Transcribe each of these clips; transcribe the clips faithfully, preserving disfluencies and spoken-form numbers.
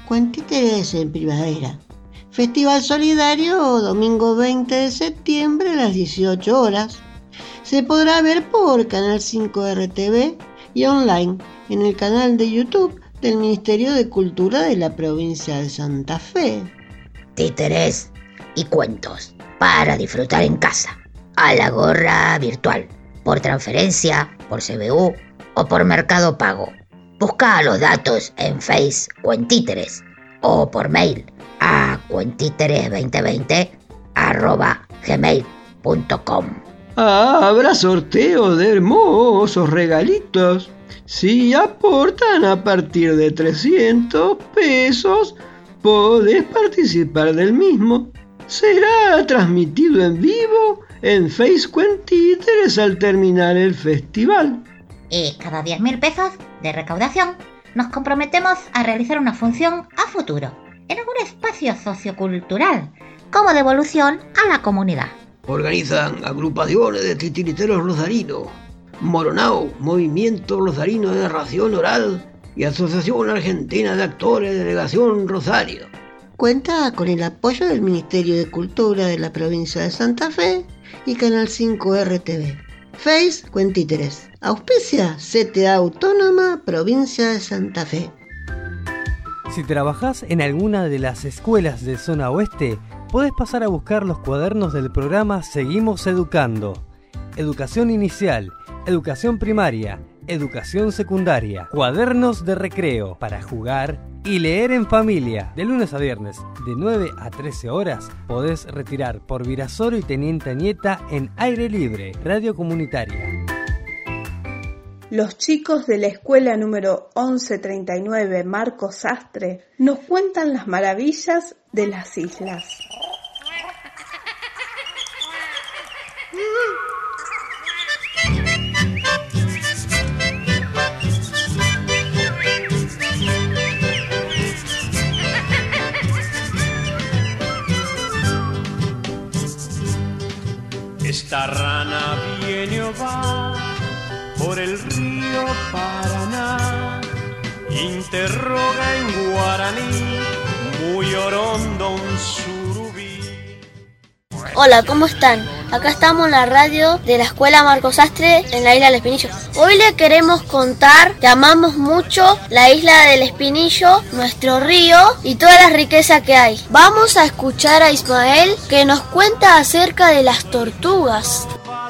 Cuentíteres en Primavera. Festival Solidario, domingo veinte de septiembre a las dieciocho horas. Se podrá ver por Canal cinco R T V y online en el canal de YouTube del Ministerio de Cultura de la provincia de Santa Fe. Títeres y cuentos para disfrutar en casa, a la gorra virtual, por transferencia, por C B U o por Mercado Pago. Busca los datos en Face Cuentíteres o por mail a cuentíteres veinte veinte arroba gmail punto com. Ah, habrá sorteo de hermosos regalitos. Si aportan a partir de trescientos pesos, podés participar del mismo. Será transmitido en vivo en Face Cuentíteres al terminar el festival. Y cada diez mil pesos de recaudación nos comprometemos a realizar una función a futuro en algún espacio sociocultural como devolución a la comunidad. Organizan agrupaciones de titiriteros rosarinos, Moronao, Movimiento Rosarino de Narración Oral y Asociación Argentina de Actores, Delegación Rosario. Cuenta con el apoyo del Ministerio de Cultura de la provincia de Santa Fe y Canal cinco R T V. Face Cuentíteres. Auspicia C T A Autónoma, provincia de Santa Fe. Si trabajás en alguna de las escuelas de zona oeste, podés pasar a buscar los cuadernos del programa Seguimos Educando. Educación inicial, educación primaria, educación secundaria, cuadernos de recreo para jugar y leer en familia. De lunes a viernes, de nueve a trece horas, podés retirar por Virasoro y Teniente Nieta en aire libre, radio comunitaria. Los chicos de la escuela número once treinta y nueve Marco Sastre nos cuentan las maravillas de las islas. Esta rana viene o va por el río Paraná, interroga en guaraní, muy orondo un surubí. Hola, ¿cómo están? Acá estamos en la radio de la escuela Marco Sastre en la isla del Espinillo. Hoy les queremos contar que amamos mucho la isla del Espinillo, nuestro río y toda la riqueza que hay. Vamos a escuchar a Ismael que nos cuenta acerca de las tortugas.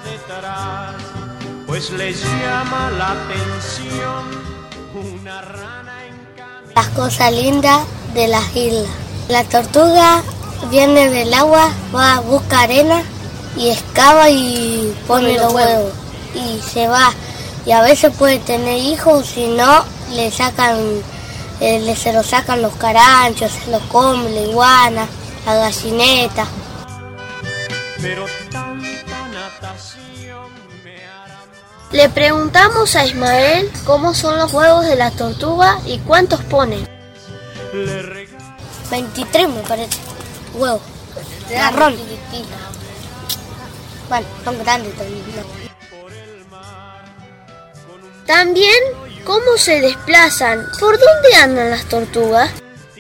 Pues les llama la atención una rana en las cosas lindas de las islas. La tortuga viene del agua, va, busca arena y excava y pone los huevos y se va. Y a veces puede tener hijos, si no le sacan, eh, le, se lo sacan los caranchos, se lo comen, la iguana, la gallineta. Pero tanta natación me hará mal. Le preguntamos a Ismael cómo son los huevos de la tortuga y cuántos ponen. veintitrés me parece, huevos, marrón. Bueno, son grandes también. También, ¿cómo se desplazan? ¿Por dónde andan las tortugas?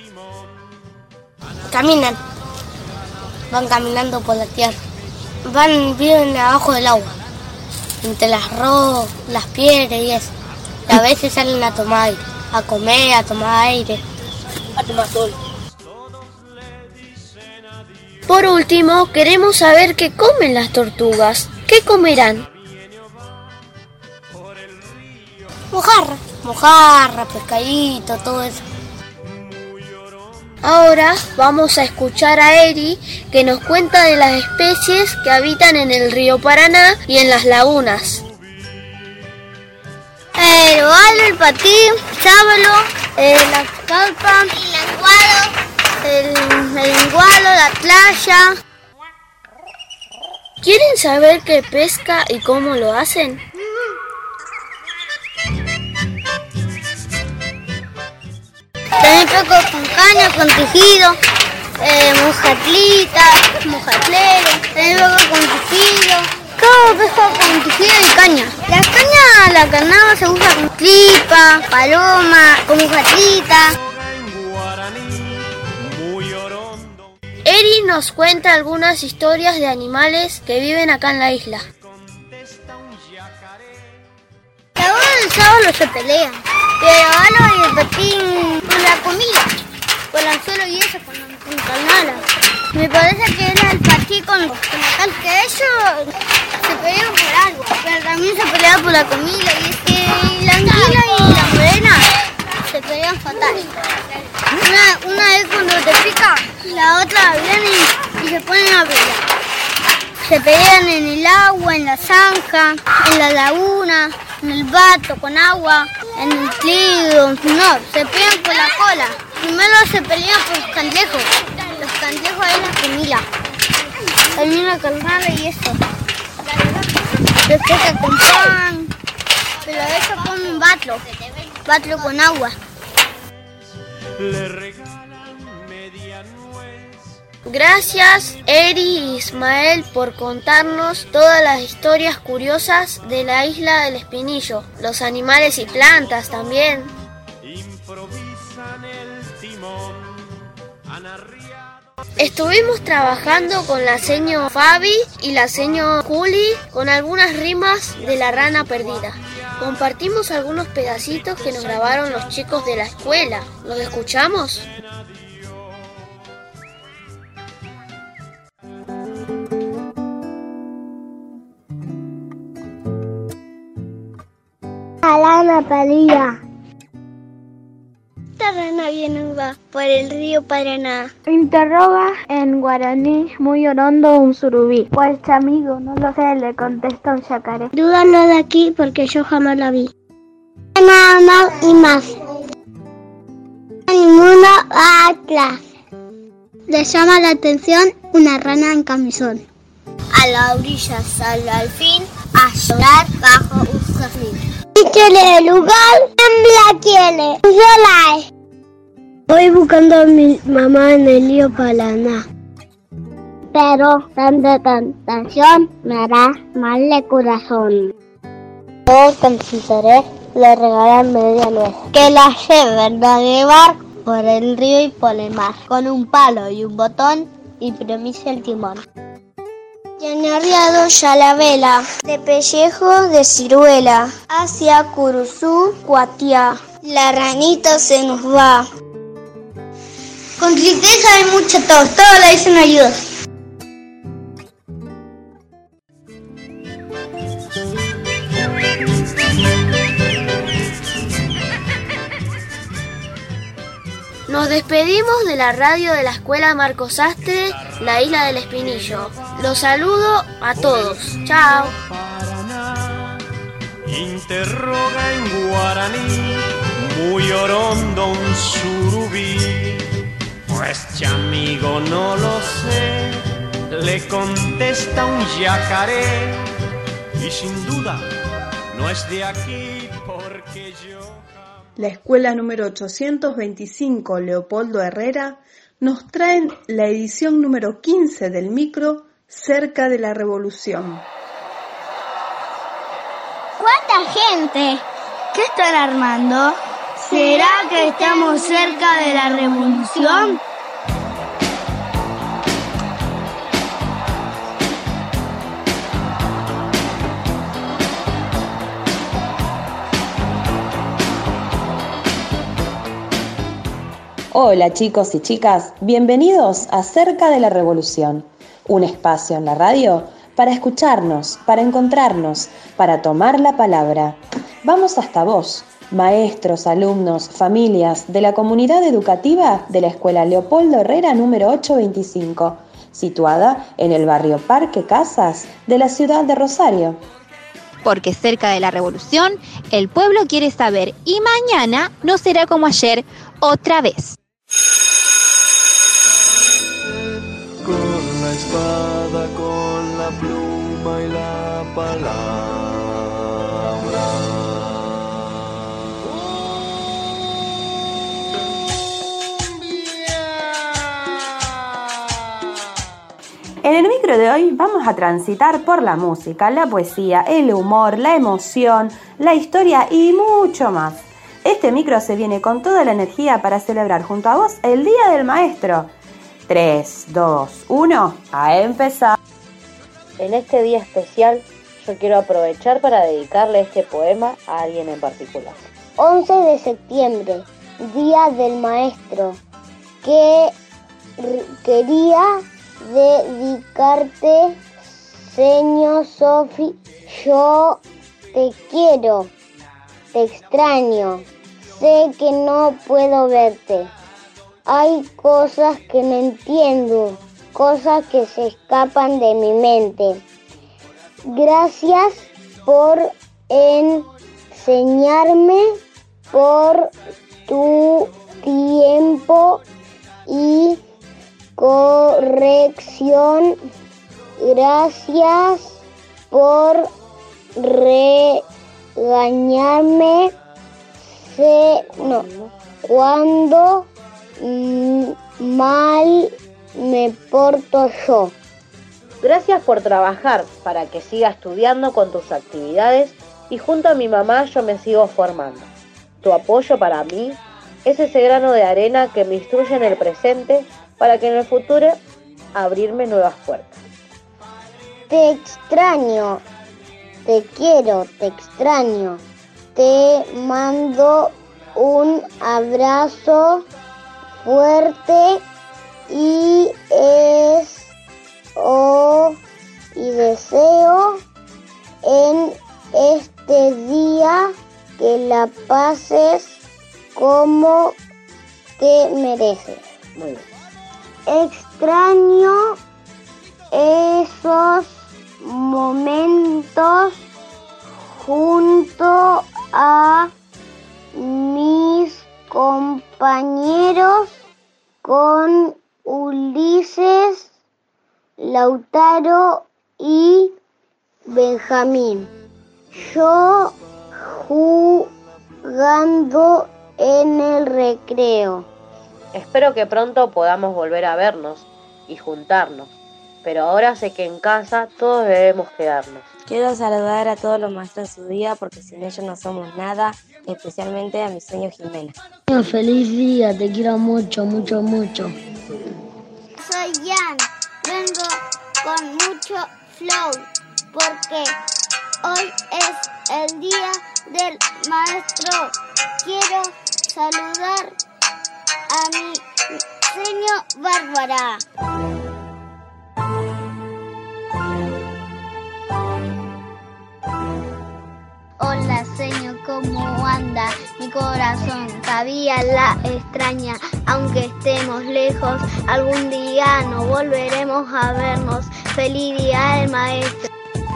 Caminan. Van caminando por la tierra. Van, viven abajo del agua. Entre las rocas, las piedras y eso. Y a veces salen a tomar aire. A comer, a tomar aire. A tomar sol. Por último, queremos saber qué comen las tortugas. ¿Qué comerán? Mojarra, mojarra, pescadito, todo eso. Ahora vamos a escuchar a Eri que nos cuenta de las especies que habitan en el río Paraná y en las lagunas. El balo, el patín, el sábalo, eh, la carpa, el lenguado. El, el lingualo, la playa. ¿Quieren saber qué pesca y cómo lo hacen? También pesco con caña, con tejido, eh, mojatlita, mojatlero, también pesco con tejido. Todo pesco con tejido y caña. La caña, la carnada se usa con tripa, paloma, con mojatlita. Eri nos cuenta algunas historias de animales que viven acá en la isla. La bola del sábado no se pelean, pero Álvaro y el Petín con la comida, con el anzuelo y eso, con, con canala. Me parece que era el Patí con, con la cal, que ellos se pelean por algo, pero también se pelean por la comida, y es que la anguila y la morena se pelean fatal. Una, una vez cuando te pica, la otra viene y, y se ponen a pelear. Se pelean en el agua, en la zanja, en la laguna, en el vato con agua, en el trigo. No, se pelean por la cola. Primero se pelean por los cangrejos. Los cangrejos es la comida. También la carnada y eso. Se pega con pan. Pero eso con un batlo. Batlo con agua. Le regalan media nuez. Gracias, Eri y Ismael, por contarnos todas las historias curiosas de la isla del Espinillo, los animales y plantas también. Improvisan el timón, han arriado. Estuvimos trabajando con la seño Fabi y la seño Juli con algunas rimas de la rana perdida. Compartimos algunos pedacitos que nos grabaron los chicos de la escuela. ¿Los escuchamos? La rana perdida. Esta rana viene va por el río Paraná. Interroga en guaraní muy orondo un surubí. Pues amigo, no lo sé, le contesta un yacaré. Dúdalo de aquí porque yo jamás la vi. Nada más y más. Ninguno va atrás. Le llama la atención una rana en camisón. A la orilla sale al fin a llorar bajo un jazmín. Díchele el lugar, la quiere, yo la he. Voy buscando a mi mamá en el río Paraná. Pero tanta tentación me hará mal de corazón. Yo consideré le regalan media nuez. Que la lleven a llevar por el río y por el mar. Con un palo y un botón y premisa el timón. Y han arriado ya la vela, de pellejo de ciruela, hacia Curuzú, Cuatiá. La ranita se nos va. Con tristeza hay mucha tos, todo le dicen ayuda. Nos despedimos de la radio de la Escuela Marcos Sastre, la isla del Espinillo. Los saludo a todos. Chao. Paraná, interroga en guaraní, muy orondo un surubí. Pues amigo no lo sé, le contesta un yacaré. Y sin duda no es de aquí porque yo... La escuela número ochocientos veinticinco Leopoldo Herrera nos traen la edición número quince del micro Cerca de la Revolución. ¿Cuánta gente? ¿Qué están armando? ¿Será que estamos cerca de la revolución? Hola chicos y chicas, bienvenidos a Cerca de la Revolución, un espacio en la radio para escucharnos, para encontrarnos, para tomar la palabra. Vamos hasta vos, maestros, alumnos, familias de la comunidad educativa de la Escuela Leopoldo Herrera número ochocientos veinticinco, situada en el barrio Parque Casas de la ciudad de Rosario. Porque cerca de la revolución, el pueblo quiere saber y mañana no será como ayer otra vez. Con la espada, con la pluma y la palabra. En el micro de hoy vamos a transitar por la música, la poesía, el humor, la emoción, la historia y mucho más. Este micro se viene con toda la energía para celebrar junto a vos el Día del Maestro. tres, dos, uno, a empezar. En este día especial, yo quiero aprovechar para dedicarle este poema a alguien en particular. once de septiembre, Día del Maestro, que quería dedicarte, señor Sofi. Yo te quiero, te extraño, sé que no puedo verte. Hay cosas que no entiendo, cosas que se escapan de mi mente. Gracias por enseñarme, por tu tiempo y corrección. Gracias por regañarme sé, no, cuando mm, mal me porto yo. Gracias por trabajar para que siga estudiando con tus actividades y junto a mi mamá yo me sigo formando. Tu apoyo para mí es ese grano de arena que me instruye en el presente para que en el futuro abrirme nuevas puertas. Te extraño, te quiero, te extraño. Te mando un abrazo fuerte y es oh, y deseo en este día que la pases como te mereces. Muy bien. Extraño esos momentos junto a mis compañeros con Ulises, Lautaro y Benjamín. Yo jugando en el recreo. Espero que pronto podamos volver a vernos y juntarnos, pero ahora sé que en casa todos debemos quedarnos. Quiero saludar a todos los maestros de su día porque sin ellos no somos nada, especialmente a mi señor Jimena. Feliz día, te quiero mucho, mucho, mucho. Soy Jan, vengo con mucho flow porque hoy es el día del maestro. Quiero saludar a mi señor Bárbara. Hola, señor, ¿cómo anda? Mi corazón todavía la extraña, aunque estemos lejos, algún día nos volveremos a vernos. Feliz día del maestro.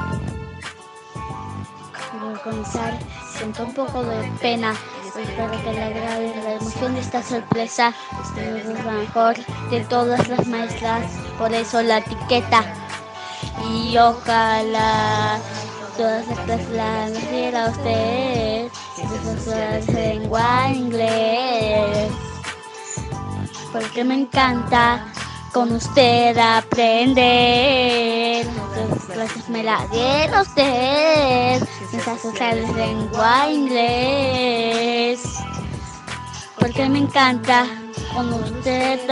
Quiero comenzar, siento un poco de pena. Espero que le agrade la emoción de esta sorpresa. Usted es la mejor de todas las maestras, por eso la etiqueta. Y ojalá todas estas las diera usted, profesora de lengua inglés, porque me encanta con usted aprender. Las clases me las diera usted, esas sociales de lengua inglés, porque me encanta con usted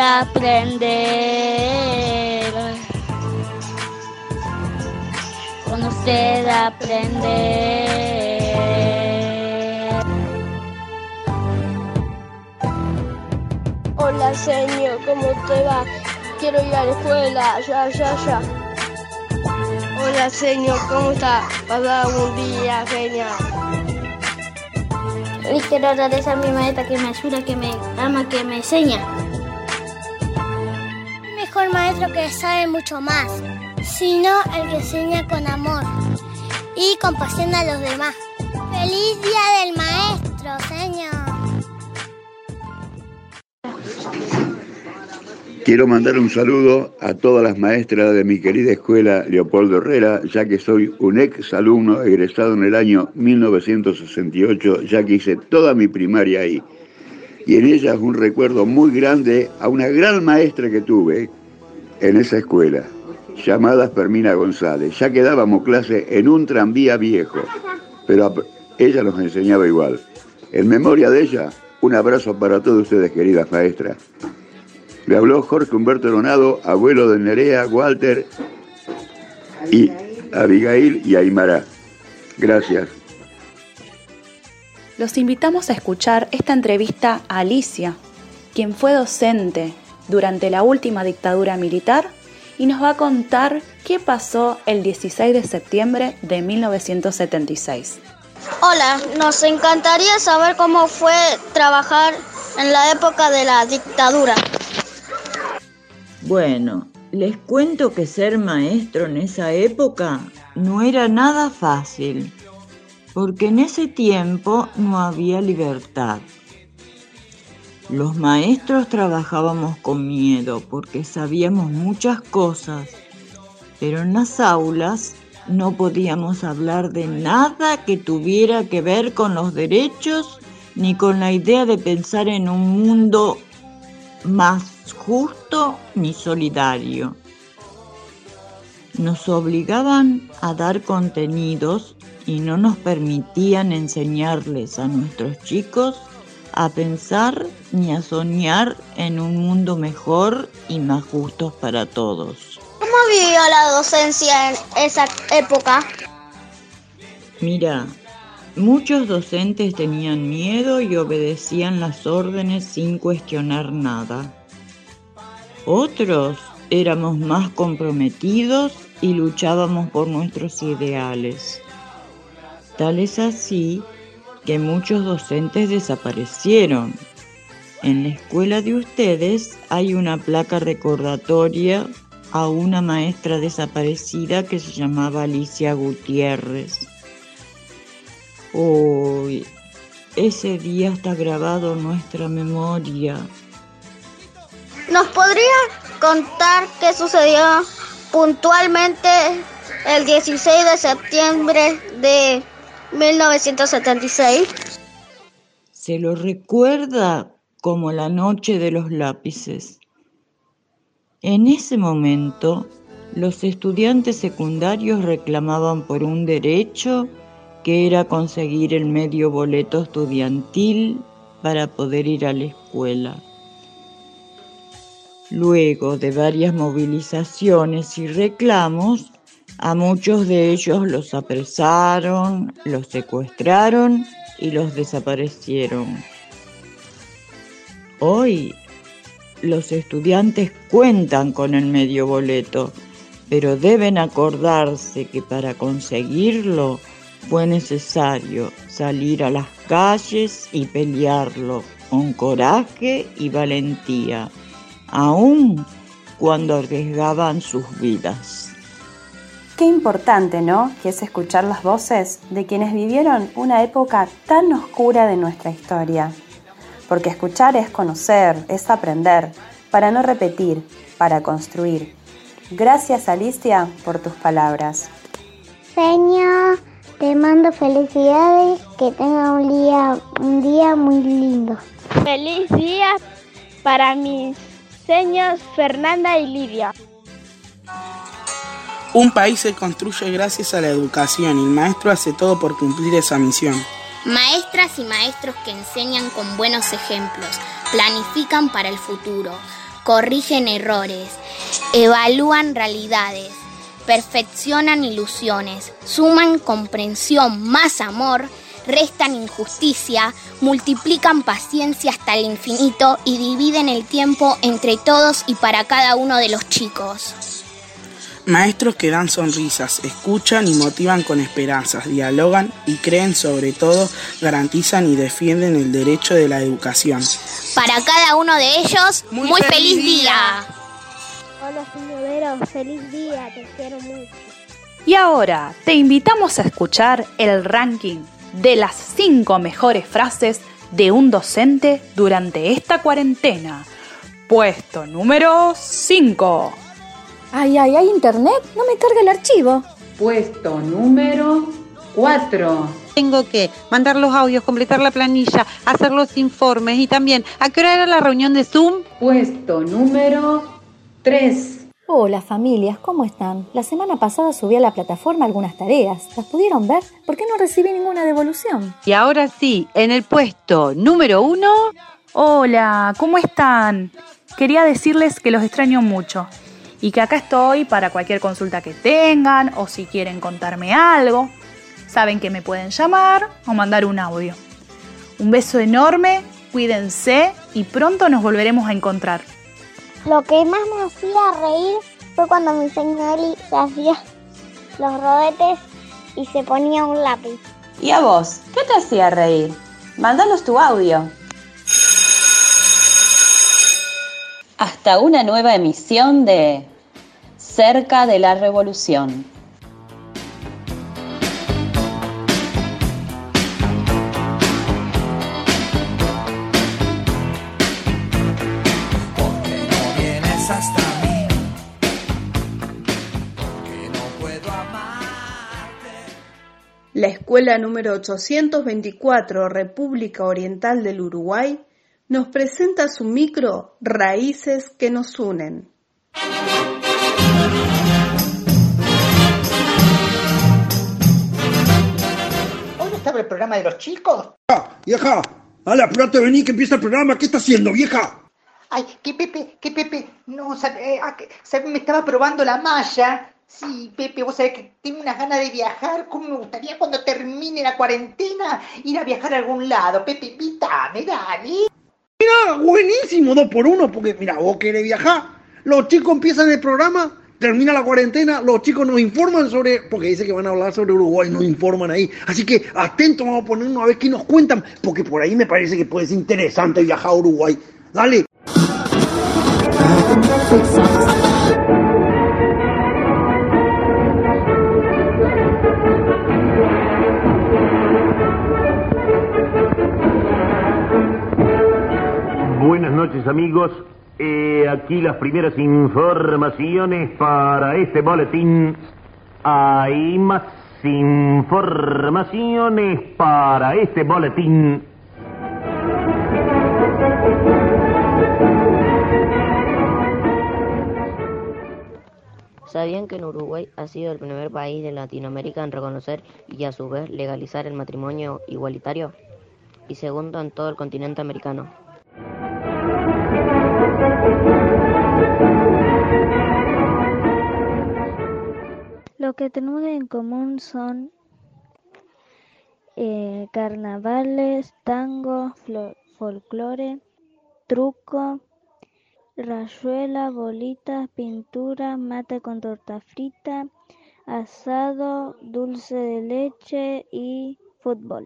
aprender. Con usted aprender. Hola, señor, ¿cómo te va? Quiero ir a la escuela, ya, ya, ya. Hola, señor, ¿cómo está? Pasar un día genial. Y quiero agradecer a mi maestra que me ayuda, que me ama, que me enseña. El mejor maestro que sabe mucho más, sino el que enseña con amor y compasión a los demás. ¡Feliz Día del Maestro, señor! Quiero mandar un saludo a todas las maestras de mi querida escuela Leopoldo Herrera, ya que soy un ex alumno egresado en el año mil novecientos sesenta y ocho, ya que hice toda mi primaria ahí. Y en ella es un recuerdo muy grande a una gran maestra que tuve en esa escuela, llamada Fermina González. Ya que dábamos clase en un tranvía viejo, pero ella nos enseñaba igual. En memoria de ella, un abrazo para todos ustedes, queridas maestras. Le habló Jorge Humberto Lonado, abuelo de Nerea, Walter y Abigail y Aymara. Gracias. Los invitamos a escuchar esta entrevista a Alicia, quien fue docente durante la última dictadura militar y nos va a contar qué pasó el dieciséis de septiembre de mil novecientos setenta y seis. Hola, nos encantaría saber cómo fue trabajar en la época de la dictadura. Bueno, les cuento que ser maestro en esa época no era nada fácil, porque en ese tiempo no había libertad. Los maestros trabajábamos con miedo porque sabíamos muchas cosas, pero en las aulas no podíamos hablar de nada que tuviera que ver con los derechos ni con la idea de pensar en un mundo más justo ni solidario. Nos obligaban a dar contenidos y no nos permitían enseñarles a nuestros chicos a pensar ni a soñar en un mundo mejor y más justo para todos. ¿Cómo vivió la docencia en esa época? Mira, muchos docentes tenían miedo y obedecían las órdenes sin cuestionar nada. Otros éramos más comprometidos y luchábamos por nuestros ideales. Tal es así que muchos docentes desaparecieron. En la escuela de ustedes hay una placa recordatoria a una maestra desaparecida que se llamaba Alicia Gutiérrez. Hoy, ese día está grabado en nuestra memoria. ¿Nos podría contar qué sucedió puntualmente el dieciséis de septiembre de mil novecientos setenta y seis? Se lo recuerda como la noche de los lápices. En ese momento, los estudiantes secundarios reclamaban por un derecho que era conseguir el medio boleto estudiantil para poder ir a la escuela. Luego de varias movilizaciones y reclamos, a muchos de ellos los apresaron, los secuestraron y los desaparecieron. Hoy, los estudiantes cuentan con el medio boleto, pero deben acordarse que para conseguirlo fue necesario salir a las calles y pelearlo con coraje y valentía, aun cuando arriesgaban sus vidas. Qué importante, ¿no?, que es escuchar las voces de quienes vivieron una época tan oscura de nuestra historia. Porque escuchar es conocer, es aprender, para no repetir, para construir. Gracias, Alicia, por tus palabras. Señor, te mando felicidades, que tenga un día, un día muy lindo. Feliz día para mis señas Fernanda y Lidia. Un país se construye gracias a la educación y el maestro hace todo por cumplir esa misión. Maestras y maestros que enseñan con buenos ejemplos, planifican para el futuro, corrigen errores, evalúan realidades, perfeccionan ilusiones, suman comprensión más amor, restan injusticia, multiplican paciencia hasta el infinito y dividen el tiempo entre todos y para cada uno de los chicos. Maestros que dan sonrisas, escuchan y motivan con esperanzas, dialogan y creen, sobre todo, garantizan y defienden el derecho de la educación. Para cada uno de ellos, muy, muy feliz, feliz día. día. Hola, señorero, feliz día, te quiero mucho. Y ahora te invitamos a escuchar el ranking de las cinco mejores frases de un docente durante esta cuarentena. Puesto número cinco. Ay, ay, ¿hay internet? No me carga el archivo. Puesto número cuatro. Tengo que mandar los audios, completar la planilla, hacer los informes y también, ¿a qué hora era la reunión de Zoom? Puesto número tres. Hola familias, ¿cómo están? La semana pasada subí a la plataforma algunas tareas. ¿Las pudieron ver? ¿Por qué no recibí ninguna devolución? Y ahora sí, en el puesto número uno... Hola, ¿cómo están? Quería decirles que los extraño mucho y que acá estoy para cualquier consulta que tengan o si quieren contarme algo. Saben que me pueden llamar o mandar un audio. Un beso enorme, cuídense y pronto nos volveremos a encontrar. Lo que más me hacía reír fue cuando mi señora se hacía los rodetes y se ponía un lápiz. ¿Y a vos? ¿Qué te hacía reír? Mándanos tu audio. Hasta una nueva emisión de Cerca de la Revolución. La escuela número ochocientos veinticuatro, República Oriental del Uruguay, nos presenta su micro Raíces que nos unen. ¿Hoy no estaba el programa de los chicos? ¡Ah, vieja! ¡Hala, apurate, vení que empieza el programa! ¿Qué está haciendo, vieja? Ay, que Pepe, que Pepe, no, sabe, eh, sabe, me estaba probando la malla. Sí, Pepe, vos sabés que tengo unas ganas de viajar. ¿Cómo me gustaría cuando termine la cuarentena ir a viajar a algún lado? Pepe, invítame, dale. Mira, buenísimo, dos por uno, porque mira, vos querés viajar, los chicos empiezan el programa, termina la cuarentena, los chicos nos informan sobre, porque dice que van a hablar sobre Uruguay, nos informan ahí. Así que atentos, vamos a ponernos a ver qué nos cuentan, porque por ahí me parece que puede ser interesante viajar a Uruguay. Dale. Buenas noches, amigos. Eh, aquí las primeras informaciones para este boletín. Hay más informaciones para este boletín. ¿Sabían que en Uruguay ha sido el primer país de Latinoamérica en reconocer y a su vez legalizar el matrimonio igualitario? Y segundo en todo el continente americano. Lo que tenemos en común son eh, carnavales, tango, folclore, truco, rayuela, bolitas, pintura, mate con torta frita, asado, dulce de leche y fútbol.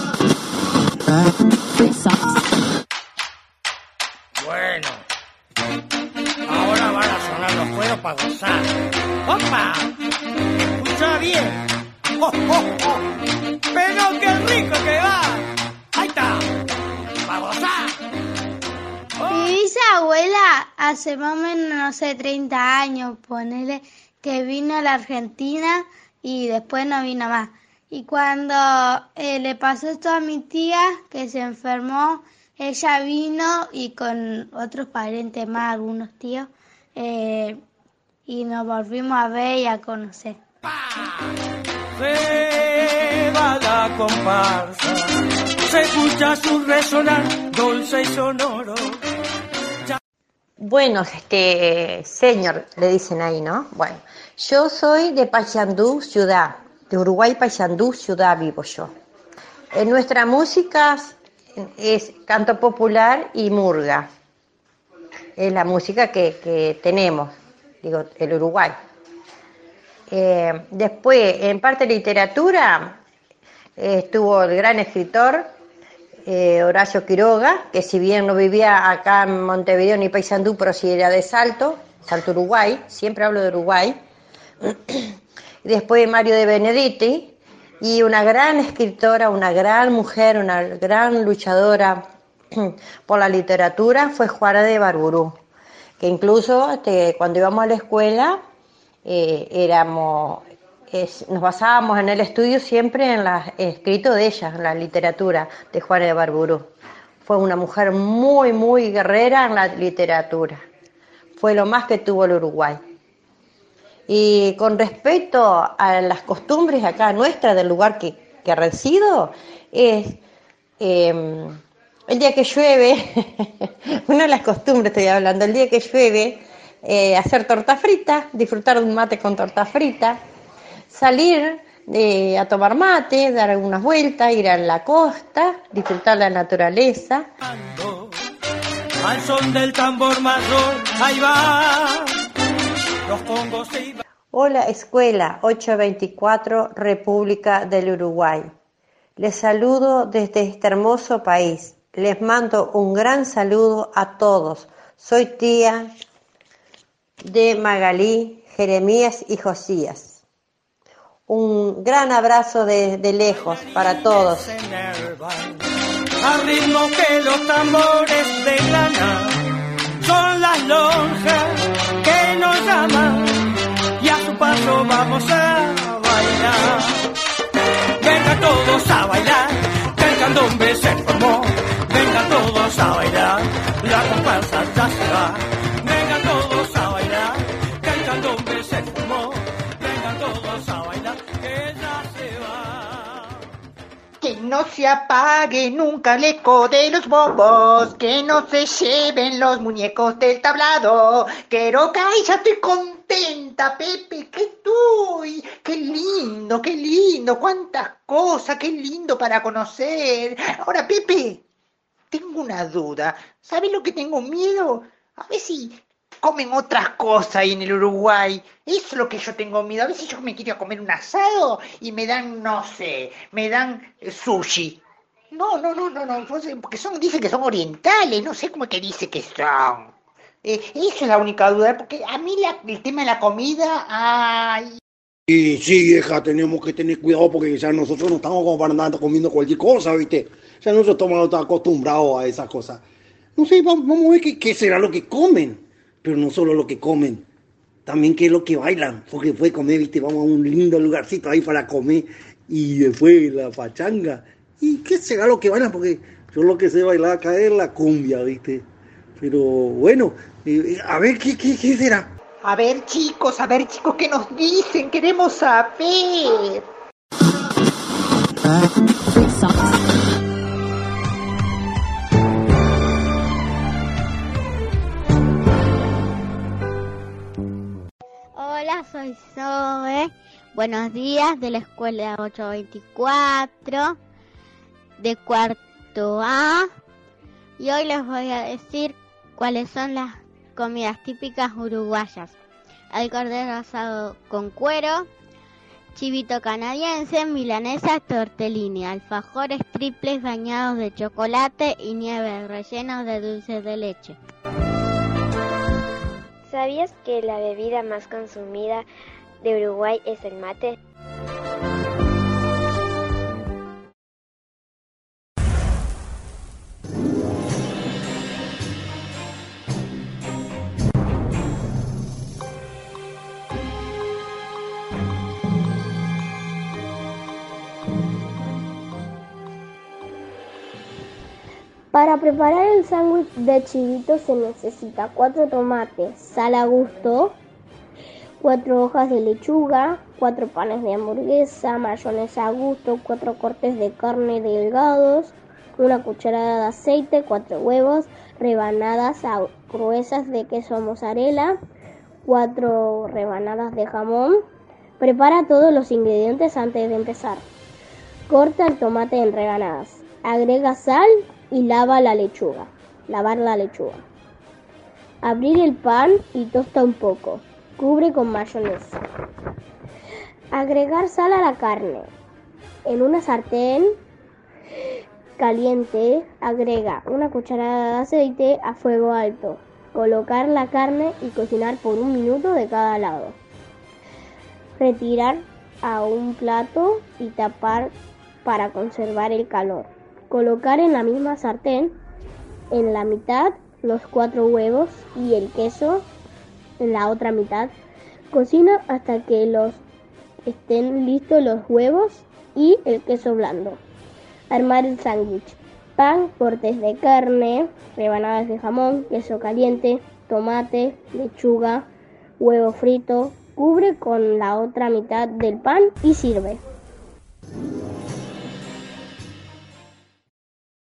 Bueno, ahora van a sonar los juegos para gozar. ¡Opa! ¡Escucha bien! ¡Oh, oh, oh! ¡Pero qué rico que va! ¡Ahí está! ¡Para gozar! Oh. Mi bisabuela hace más o menos, no sé, treinta años, ponele, que vino a la Argentina y después no vino más. Y cuando eh, le pasó esto a mi tía, que se enfermó, ella vino y con otros parientes más, algunos tíos, eh, y nos volvimos a ver y a conocer. Se va la comparsa, se escucha su resonar, dulce y sonoro. Ya. Bueno, este, señor, le dicen ahí, ¿no? Bueno, yo soy de Paysandú, ciudad, de Uruguay, Paysandú, ciudad vivo yo. En nuestra música es canto popular y murga. Es la música que, que tenemos, digo, el Uruguay. Eh, después, en parte de literatura, eh, estuvo el gran escritor eh, Horacio Quiroga, que si bien no vivía acá en Montevideo ni Paysandú, pero sí era de Salto, Salto Uruguay, siempre hablo de Uruguay. Después Mario de Benedetti, y una gran escritora, una gran mujer, una gran luchadora por la literatura fue Juana de Barburú, que incluso este, cuando íbamos a la escuela eh, éramos, es, nos basábamos en el estudio siempre en los escritos de ella, en la literatura de Juana de Barburú. Fue una mujer muy, muy guerrera en la literatura. Fue lo más que tuvo el Uruguay. Y con respecto a las costumbres acá nuestras del lugar que, que resido, es eh, El día que llueve, una de las costumbres estoy hablando, el día que llueve, eh, hacer torta frita, disfrutar de un mate con torta frita, salir eh, a tomar mate, dar algunas vueltas, ir a la costa, disfrutar la naturaleza. Al son del tambor mayor, ahí va, los congos se iban. Hola, escuela ochocientos veinticuatro, República del Uruguay. Les saludo desde este hermoso país. Les mando un gran saludo a todos. Soy tía de Magalí, Jeremías y Josías. Un gran abrazo de, de lejos para todos. Al ritmo que los tambores de lana son las lonjas que nos llaman y a su paso vamos a bailar. Vengan todos a bailar, que el candombe se formó. Vengan todos a bailar, la comparsa ya se va. Vengan todos a bailar, que el candombe se formó. Vengan todos a bailar, que ya se va. Que no se apague nunca el eco de los bombos, que no se lleven los muñecos del tablado. Quiero que ya estoy contenta, Pepe, que estoy. Qué lindo, qué lindo, cuántas cosas, qué lindo para conocer. Ahora, Pepe, tengo una duda. ¿Sabes lo que tengo miedo? A ver si comen otras cosas ahí en el Uruguay. Eso es lo que yo tengo miedo. A ver si yo me quiero comer un asado y me dan, no sé, me dan sushi. No, no, no, no, no, porque son, dicen que son orientales, no sé cómo te dice que son. Eh, esa es la única duda, porque a mí la, el tema de la comida, ay... Y sí, vieja, tenemos que tener cuidado porque ya nosotros no estamos como para andar comiendo cualquier cosa, ¿viste? Ya nosotros estamos acostumbrados a esas cosas. No sé, vamos, vamos a ver qué, qué será lo que comen. Pero no solo lo que comen, también qué es lo que bailan. Porque después de comer, ¿viste? Vamos a un lindo lugarcito ahí para comer. Y después la pachanga. ¿Y qué será lo que bailan? Porque yo lo que sé bailar acá es la cumbia, ¿viste? Pero bueno, eh, a ver, ¿qué, qué, qué será? A ver, chicos, a ver, chicos, ¿qué nos dicen? Queremos saber. Hola, soy Zoe. Buenos días, de la escuela ochocientos veinticuatro, de cuarto A. Y hoy les voy a decir cuáles son las comidas típicas uruguayas. El cordero asado con cuero, chivito canadiense, milanesa, tortellini, alfajores triples bañados de chocolate y nieve rellenos de dulce de leche. ¿Sabías que la bebida más consumida de Uruguay es el mate? Para preparar el sándwich de chivito se necesita cuatro tomates, sal a gusto, cuatro hojas de lechuga, cuatro panes de hamburguesa, mayonesa a gusto, cuatro cortes de carne delgados, una cucharada de aceite, cuatro huevos, rebanadas gruesas de queso mozzarella, cuatro rebanadas de jamón. Prepara todos los ingredientes antes de empezar. Corta el tomate en rebanadas, agrega sal y lava la lechuga, lavar la lechuga. Abrir el pan y tosta un poco. Cubre con mayonesa. Agregar sal a la carne. En una sartén caliente, agrega una cucharada de aceite a fuego alto. Colocar la carne y cocinar por un minuto de cada lado. Retirar a un plato y tapar para conservar el calor. Colocar en la misma sartén, en la mitad, los cuatro huevos y el queso en la otra mitad. Cocina hasta que los estén listos los huevos y el queso blando. Armar el sándwich. Pan, cortes de carne, rebanadas de jamón, queso caliente, tomate, lechuga, huevo frito. Cubre con la otra mitad del pan y sirve.